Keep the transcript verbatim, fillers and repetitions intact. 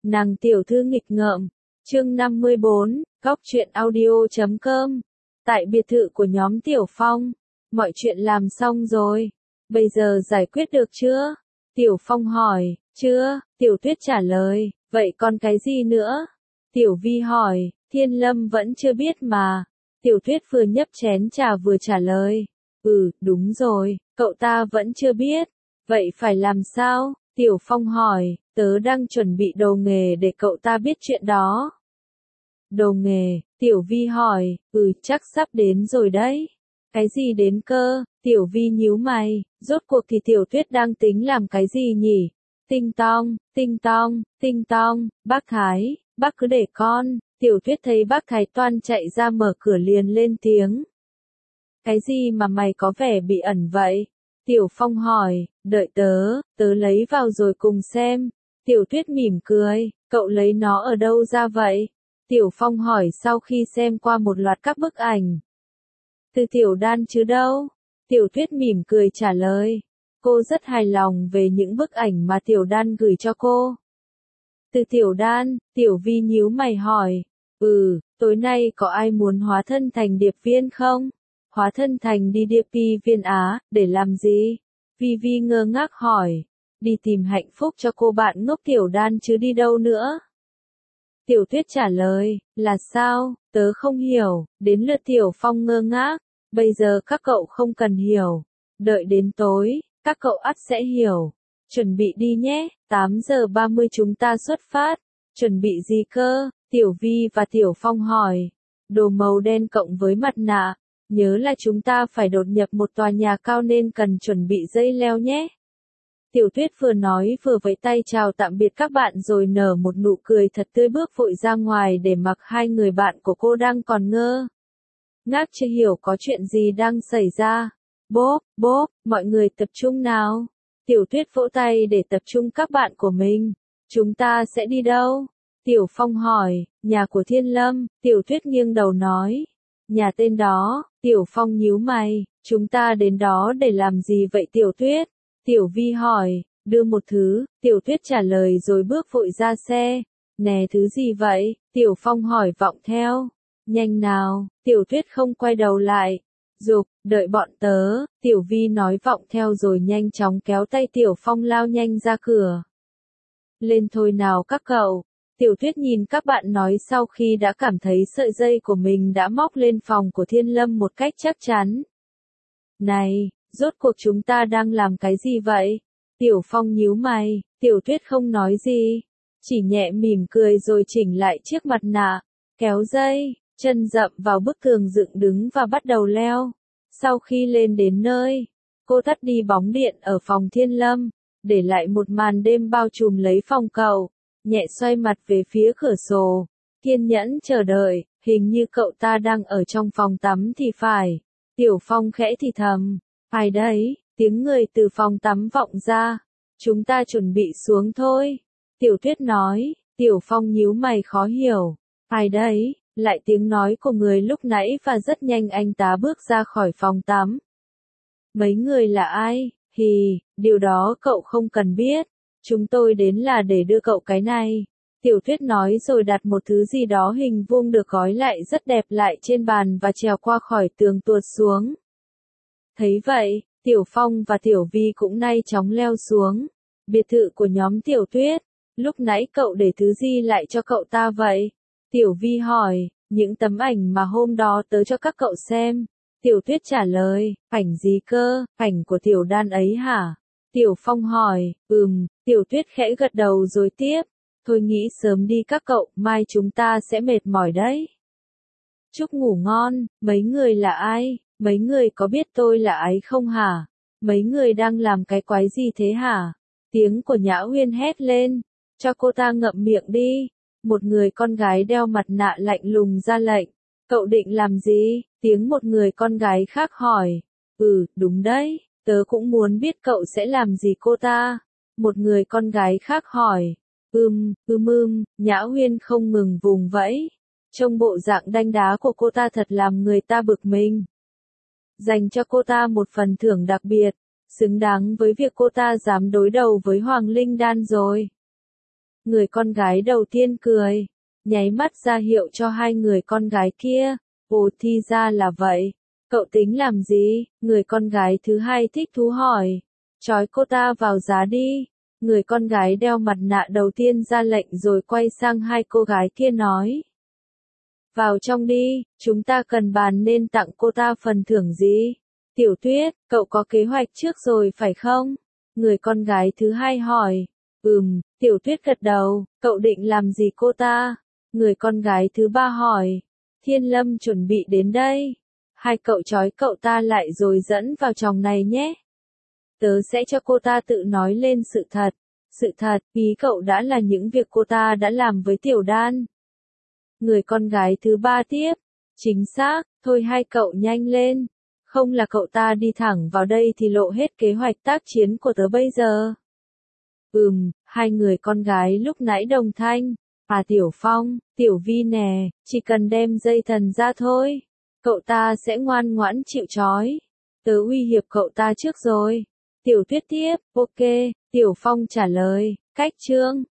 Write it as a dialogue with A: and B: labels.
A: Nàng tiểu thư nghịch ngợm. Chương năm mươi bốn, góc truyện audio chấm com. Tại biệt thự của nhóm Tiểu Phong, mọi chuyện làm xong rồi. Bây giờ giải quyết được chưa? Tiểu Phong hỏi. Chưa, Tiểu Tuyết trả lời. Vậy còn cái gì nữa? Tiểu Vi hỏi. Thiên Lâm vẫn chưa biết mà. Tiểu Tuyết vừa nhấp chén trà vừa trả lời. Ừ, đúng rồi, cậu ta vẫn chưa biết. Vậy phải làm sao? Tiểu Phong hỏi. Tớ đang chuẩn bị đồ nghề để cậu ta biết chuyện đó. Đồ nghề, Tiểu Vi hỏi. Ừ, chắc sắp đến rồi đấy. Cái gì đến cơ? Tiểu Vi nhíu mày. Rốt cuộc thì Tiểu Tuyết đang tính làm cái gì nhỉ? Tinh tong, tinh tong, tinh tong, bác Thái, bác cứ để con. Tiểu Tuyết thấy bác Thái toan chạy ra mở cửa liền lên tiếng. Cái gì mà mày có vẻ bị ẩn vậy? Tiểu Phong hỏi. Đợi tớ, tớ lấy vào rồi cùng xem. Tiểu Tuyết mỉm cười. Cậu lấy nó ở đâu ra vậy? Tiểu Phong hỏi sau khi xem qua một loạt các bức ảnh. Từ Tiểu Đan chứ đâu? Tiểu Tuyết mỉm cười trả lời. Cô rất hài lòng về những bức ảnh mà Tiểu Đan gửi cho cô. Từ Tiểu Đan, Tiểu Vi nhíu mày hỏi. Ừ, tối nay có ai muốn hóa thân thành điệp viên không? Hóa thân thành đi điệp viên Á, để làm gì? Vi Vi ngơ ngác hỏi. Đi tìm hạnh phúc cho cô bạn ngốc Tiểu Đan chứ đi đâu nữa? Tiểu Tuyết trả lời. Là sao? Tớ không hiểu. Đến lượt Tiểu Phong ngơ ngác. Bây giờ các cậu không cần hiểu. Đợi đến tối, các cậu ắt sẽ hiểu. Chuẩn bị đi nhé, tám giờ ba mươi chúng ta xuất phát. Chuẩn bị gì cơ? Tiểu Vi và Tiểu Phong hỏi. Đồ màu đen cộng với mặt nạ. Nhớ là chúng ta phải đột nhập một tòa nhà cao nên cần chuẩn bị dây leo nhé. Tiểu Tuyết vừa nói vừa vẫy tay chào tạm biệt các bạn rồi nở một nụ cười thật tươi bước vội ra ngoài để mặc hai người bạn của cô đang còn ngơ ngác chưa hiểu có chuyện gì đang xảy ra. Bốp, bốp, mọi người tập trung nào. Tiểu Tuyết vỗ tay để tập trung các bạn của mình. Chúng ta sẽ đi đâu? Tiểu Phong hỏi. Nhà của Thiên Lâm. Tiểu Tuyết nghiêng đầu nói. Nhà tên đó. Tiểu Phong nhíu mày. Chúng ta đến đó để làm gì vậy Tiểu Tuyết? Tiểu Vi hỏi. Đưa một thứ. Tiểu Tuyết trả lời rồi bước vội ra xe. Nè thứ gì vậy? Tiểu Phong hỏi vọng theo. Nhanh nào. Tiểu Tuyết không quay đầu lại. Dục, đợi bọn tớ. Tiểu Vi nói vọng theo rồi nhanh chóng kéo tay Tiểu Phong lao nhanh ra cửa. Lên thôi nào các cậu. Tiểu Tuyết nhìn các bạn nói sau khi đã cảm thấy sợi dây của mình đã móc lên phòng của Thiên Lâm một cách chắc chắn. Này, rốt cuộc chúng ta đang làm cái gì vậy? Tiểu Phong nhíu mày. Tiểu Tuyết không nói gì. Chỉ nhẹ mỉm cười rồi chỉnh lại chiếc mặt nạ. Kéo dây. Chân dậm vào bức tường dựng đứng và bắt đầu leo. Sau khi lên đến nơi, cô tắt đi bóng điện ở phòng Thiên Lâm, để lại một màn đêm bao trùm lấy phòng cậu, nhẹ xoay mặt về phía cửa sổ, kiên nhẫn chờ đợi, hình như cậu ta đang ở trong phòng tắm thì phải. Tiểu Phong khẽ thì thầm, ai đấy, tiếng người từ phòng tắm vọng ra, chúng ta chuẩn bị xuống thôi. Tiểu Tuyết nói, Tiểu Phong nhíu mày khó hiểu, ai đấy? Lại tiếng nói của người lúc nãy và rất nhanh anh ta bước ra khỏi phòng tắm. Mấy người là ai? Hì, điều đó cậu không cần biết. Chúng tôi đến là để đưa cậu cái này. Tiểu Tuyết nói rồi đặt một thứ gì đó hình vuông được gói lại rất đẹp lại trên bàn và trèo qua khỏi tường tuột xuống. Thấy vậy, Tiểu Phong và Tiểu Vi cũng nay chóng leo xuống. Biệt thự của nhóm Tiểu Tuyết. Lúc nãy cậu để thứ gì lại cho cậu ta vậy? Tiểu Vi hỏi. Những tấm ảnh mà hôm đó tớ cho các cậu xem. Tiểu Tuyết trả lời. Ảnh gì cơ? Ảnh của Tiểu Đan ấy hả? Tiểu Phong hỏi. Ừm. Tiểu Tuyết khẽ gật đầu rồi tiếp. Thôi nghĩ sớm đi các cậu, mai chúng ta sẽ mệt mỏi đấy. Chúc ngủ ngon. Mấy người là ai? Mấy người có biết tôi là ai không hả? Mấy người đang làm cái quái gì thế hả? Tiếng của Nhã Uyên hét lên. Cho cô ta ngậm miệng đi. Một người con gái đeo mặt nạ lạnh lùng ra lệnh. Cậu định làm gì? Tiếng một người con gái khác hỏi. Ừ, đúng đấy, tớ cũng muốn biết cậu sẽ làm gì cô ta. Một người con gái khác hỏi. Ừm, ưm ưm, Nhã Uyên không ngừng vùng vẫy. Trông bộ dạng đanh đá của cô ta thật làm người ta bực mình. Dành cho cô ta một phần thưởng đặc biệt, xứng đáng với việc cô ta dám đối đầu với Hoàng Linh Đan rồi. Người con gái đầu tiên cười, nháy mắt ra hiệu cho hai người con gái kia. Ồ thì ra là vậy. Cậu tính làm gì? Người con gái thứ hai thích thú hỏi. Trói cô ta vào giá đi. Người con gái đeo mặt nạ đầu tiên ra lệnh rồi quay sang hai cô gái kia nói. Vào trong đi, chúng ta cần bàn nên tặng cô ta phần thưởng gì? Tiểu Tuyết, cậu có kế hoạch trước rồi phải không? Người con gái thứ hai hỏi. Ừm, Tiểu Tuyết gật đầu, cậu định làm gì cô ta? Người con gái thứ ba hỏi. Thiên Lâm chuẩn bị đến đây. Hai cậu trói cậu ta lại rồi dẫn vào chòng này nhé. Tớ sẽ cho cô ta tự nói lên sự thật. Sự thật, ý cậu đã là những việc cô ta đã làm với Tiểu Đan. Người con gái thứ ba tiếp. Chính xác, thôi hai cậu nhanh lên. Không là cậu ta đi thẳng vào đây thì lộ hết kế hoạch tác chiến của tớ bây giờ. Ừm, hai người con gái lúc nãy đồng thanh. À Tiểu Phong, Tiểu Vi nè, chỉ cần đem dây thần ra thôi. Cậu ta sẽ ngoan ngoãn chịu trói. Tớ uy hiếp cậu ta trước rồi. Tiểu Tuyết tiếp, ok, Tiểu Phong trả lời, cách chương.